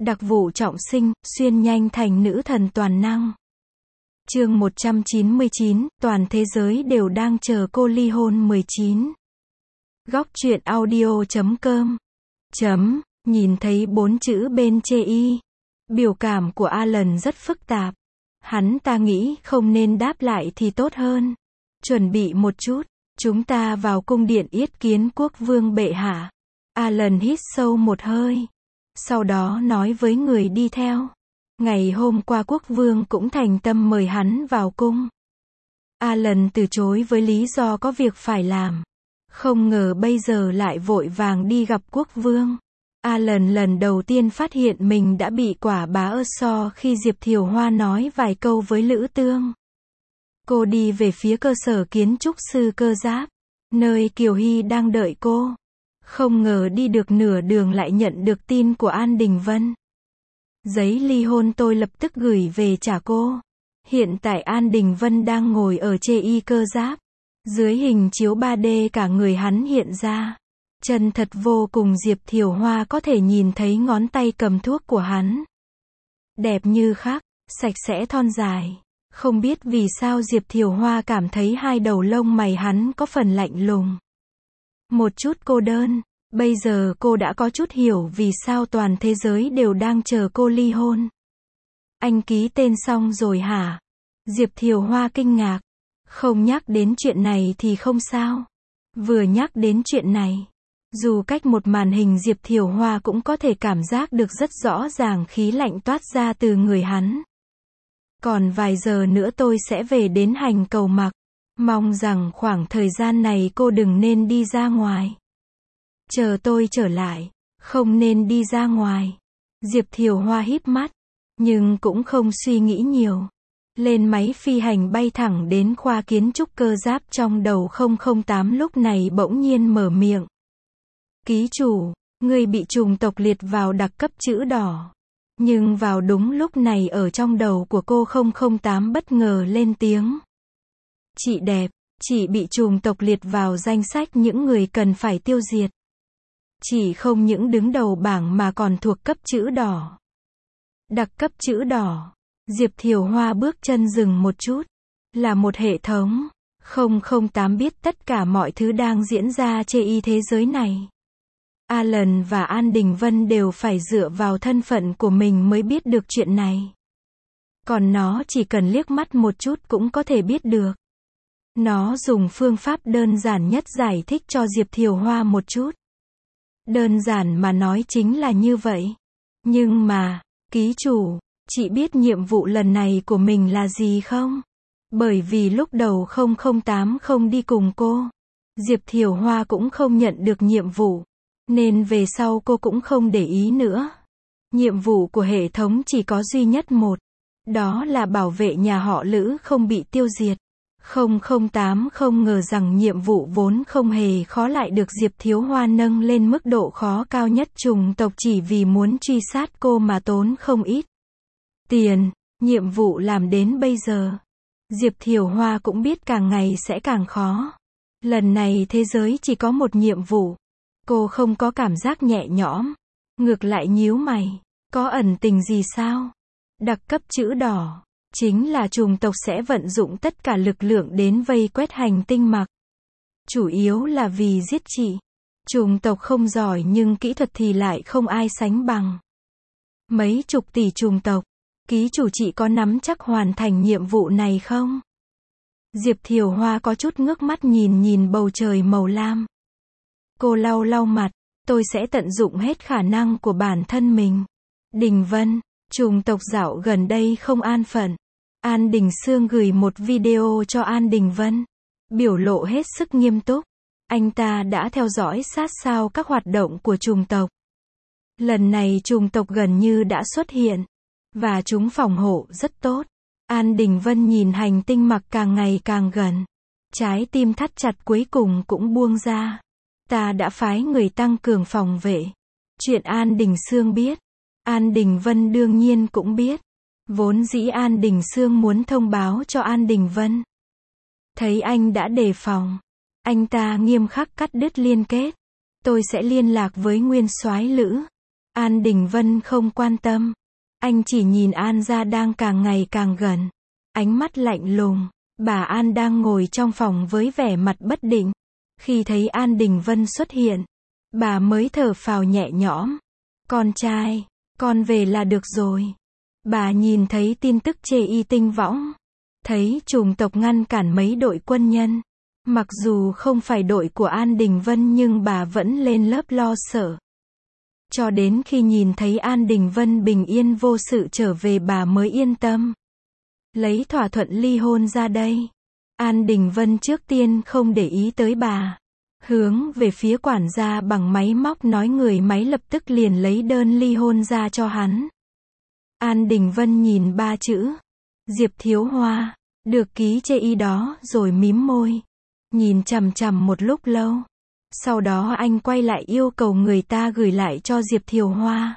Đặc vụ trọng sinh, xuyên nhanh thành nữ thần toàn năng. Chương 199, toàn thế giới đều đang chờ cô ly hôn 19. Góc truyện audio.com. Nhìn thấy 4 chữ bên chê y. Biểu cảm của Alan rất phức tạp. Hắn ta nghĩ không nên đáp lại thì tốt hơn. Chuẩn bị một chút, chúng ta vào cung điện yết kiến quốc vương bệ hạ. Alan hít sâu một hơi. Sau đó nói với người đi theo. Ngày hôm qua quốc vương cũng thành tâm mời hắn vào cung. Alan từ chối với lý do có việc phải làm. Không ngờ bây giờ lại vội vàng đi gặp quốc vương. Alan lần đầu tiên phát hiện mình đã bị quả bá ơ so khi Diệp Thiều Hoa nói vài câu với Lữ Tương. Cô đi về phía cơ sở kiến trúc sư cơ giáp, nơi Kiều Hy đang đợi cô. Không ngờ đi được nửa đường lại nhận được tin của An Đình Vân. Giấy ly hôn tôi lập tức gửi về trả cô. Hiện tại An Đình Vân đang ngồi ở chê y cơ giáp. Dưới hình chiếu 3D cả người hắn hiện ra. Chân thật vô cùng. Diệp Thiều Hoa có thể nhìn thấy ngón tay cầm thuốc của hắn. Đẹp như khắc, sạch sẽ thon dài. Không biết vì sao Diệp Thiều Hoa cảm thấy hai đầu lông mày hắn có phần lạnh lùng. Một chút cô đơn. Bây giờ cô đã có chút hiểu vì sao toàn thế giới đều đang chờ cô ly hôn. Anh ký tên xong rồi hả? Diệp Thiều Hoa kinh ngạc. Không nhắc đến chuyện này thì không sao. Vừa nhắc đến chuyện này, dù cách một màn hình Diệp Thiều Hoa cũng có thể cảm giác được rất rõ ràng khí lạnh toát ra từ người hắn. Còn vài giờ nữa tôi sẽ về đến hành cầu mặc. Mong rằng khoảng thời gian này cô đừng nên đi ra ngoài. Chờ tôi trở lại, không nên đi ra ngoài. Diệp Thiều Hoa híp mắt, nhưng cũng không suy nghĩ nhiều. Lên máy phi hành bay thẳng đến khoa kiến trúc cơ giáp. Trong đầu 008 lúc này bỗng nhiên mở miệng. Ký chủ, người bị chủng tộc liệt vào đặc cấp chữ đỏ. Nhưng vào đúng lúc này ở trong đầu của cô 008 bất ngờ lên tiếng. Chị đẹp, chị bị chủng tộc liệt vào danh sách những người cần phải tiêu diệt. Chỉ không những đứng đầu bảng mà còn thuộc cấp chữ đỏ. Đặc cấp chữ đỏ. Diệp Thiều Hoa bước chân dừng một chút. Là một hệ thống. 008 biết tất cả mọi thứ đang diễn ra trên y thế giới này. Alan và An Đình Vân đều phải dựa vào thân phận của mình mới biết được chuyện này. Còn nó chỉ cần liếc mắt một chút cũng có thể biết được. Nó dùng phương pháp đơn giản nhất giải thích cho Diệp Thiều Hoa một chút. Đơn giản mà nói chính là như vậy. Nhưng mà, ký chủ, chị biết nhiệm vụ lần này của mình là gì không? Bởi vì lúc đầu 008 không đi cùng cô. Diệp Thiều Hoa cũng không nhận được nhiệm vụ. Nên về sau cô cũng không để ý nữa. Nhiệm vụ của hệ thống chỉ có duy nhất một. Đó là bảo vệ nhà họ Lữ không bị tiêu diệt. 008 không ngờ rằng nhiệm vụ vốn không hề khó lại được Diệp Thiều Hoa nâng lên mức độ khó cao nhất. Chủng tộc chỉ vì muốn truy sát cô mà tốn không ít tiền. Nhiệm vụ làm đến bây giờ, Diệp Thiều Hoa cũng biết càng ngày sẽ càng khó. Lần này thế giới chỉ có một nhiệm vụ. Cô không có cảm giác nhẹ nhõm. Ngược lại nhíu mày. Có ẩn tình gì sao? Đặc cấp chữ đỏ. Chính là chủng tộc sẽ vận dụng tất cả lực lượng đến vây quét hành tinh mặc. Chủ yếu là vì giết chị. Chủng tộc không giỏi nhưng kỹ thuật thì lại không ai sánh bằng. Mấy chục tỷ chủng tộc. Ký chủ chị có nắm chắc hoàn thành nhiệm vụ này không? Diệp Thiều Hoa có chút ngước mắt nhìn bầu trời màu lam. Cô lau lau mặt. Tôi sẽ tận dụng hết khả năng của bản thân mình. Đình Vân, chủng tộc dạo gần đây không an phận. An Đình Sương gửi một video cho An Đình Vân. Biểu lộ hết sức nghiêm túc. Anh ta đã theo dõi sát sao các hoạt động của chủng tộc. Lần này chủng tộc gần như đã xuất hiện. Và chúng phòng hộ rất tốt. An Đình Vân nhìn hành tinh mặc càng ngày càng gần. Trái tim thắt chặt cuối cùng cũng buông ra. Ta đã phái người tăng cường phòng vệ. Chuyện An Đình Sương biết. An Đình Vân đương nhiên cũng biết. Vốn dĩ An Đình Sương muốn thông báo cho An Đình Vân. Thấy anh đã đề phòng. Anh ta nghiêm khắc cắt đứt liên kết. Tôi sẽ liên lạc với Nguyên Soái Lữ. An Đình Vân không quan tâm. Anh chỉ nhìn An gia đang càng ngày càng gần. Ánh mắt lạnh lùng. Bà An đang ngồi trong phòng với vẻ mặt bất định. Khi thấy An Đình Vân xuất hiện, bà mới thở phào nhẹ nhõm. Con trai, con về là được rồi. Bà nhìn thấy tin tức chê y tinh võng. Thấy chủng tộc ngăn cản mấy đội quân nhân. Mặc dù không phải đội của An Đình Vân nhưng bà vẫn lên lớp lo sợ. Cho đến khi nhìn thấy An Đình Vân bình yên vô sự trở về bà mới yên tâm. Lấy thỏa thuận ly hôn ra đây. An Đình Vân trước tiên không để ý tới bà. Hướng về phía quản gia bằng máy móc nói người máy lập tức liền lấy đơn ly hôn ra cho hắn. An Đình Vân nhìn 3 chữ. Diệp Thiếu Hoa. Được ký chê y đó rồi mím môi. Nhìn chằm chằm một lúc lâu. Sau đó anh quay lại yêu cầu người ta gửi lại cho Diệp Thiều Hoa.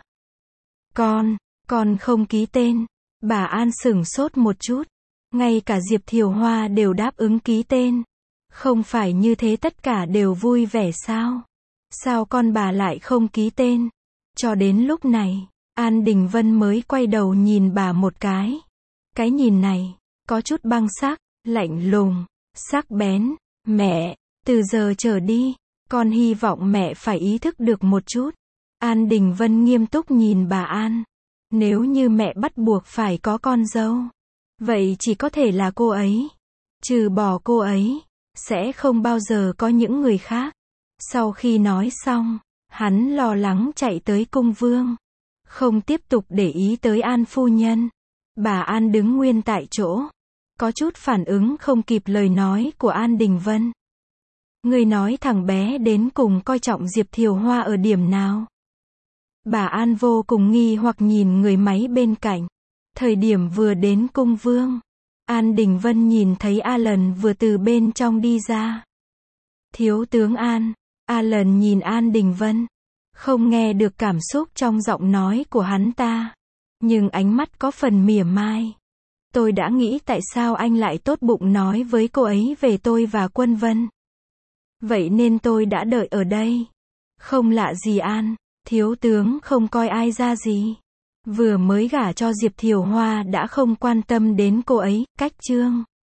Con không ký tên. Bà An sửng sốt một chút. Ngay cả Diệp Thiều Hoa đều đáp ứng ký tên. Không phải như thế tất cả đều vui vẻ sao? Sao con bà lại không ký tên? Cho đến lúc này, An Đình Vân mới quay đầu nhìn bà một cái. Cái nhìn này, có chút băng sắc, lạnh lùng, sắc bén. Mẹ, từ giờ trở đi, con hy vọng mẹ phải ý thức được một chút. An Đình Vân nghiêm túc nhìn bà An. Nếu như mẹ bắt buộc phải có con dâu, vậy chỉ có thể là cô ấy. Trừ bỏ cô ấy, sẽ không bao giờ có những người khác. Sau khi nói xong, hắn lo lắng chạy tới cung vương. Không tiếp tục để ý tới An phu nhân. Bà An đứng nguyên tại chỗ. Có chút phản ứng không kịp lời nói của An Đình Vân. Người nói thằng bé đến cùng coi trọng Diệp Thiều Hoa ở điểm nào? Bà An vô cùng nghi hoặc nhìn người máy bên cạnh. Thời điểm vừa đến cung vương, An Đình Vân nhìn thấy Alan vừa từ bên trong đi ra. Thiếu tướng An. Alan nhìn An Đình Vân. Không nghe được cảm xúc trong giọng nói của hắn ta. Nhưng ánh mắt có phần mỉa mai. Tôi đã nghĩ tại sao anh lại tốt bụng nói với cô ấy về tôi và Quân Vân. Vậy nên tôi đã đợi ở đây. Không lạ gì An. Thiếu tướng không coi ai ra gì. Vừa mới gả cho Diệp Thiều Hoa đã không quan tâm đến cô ấy, cách chương.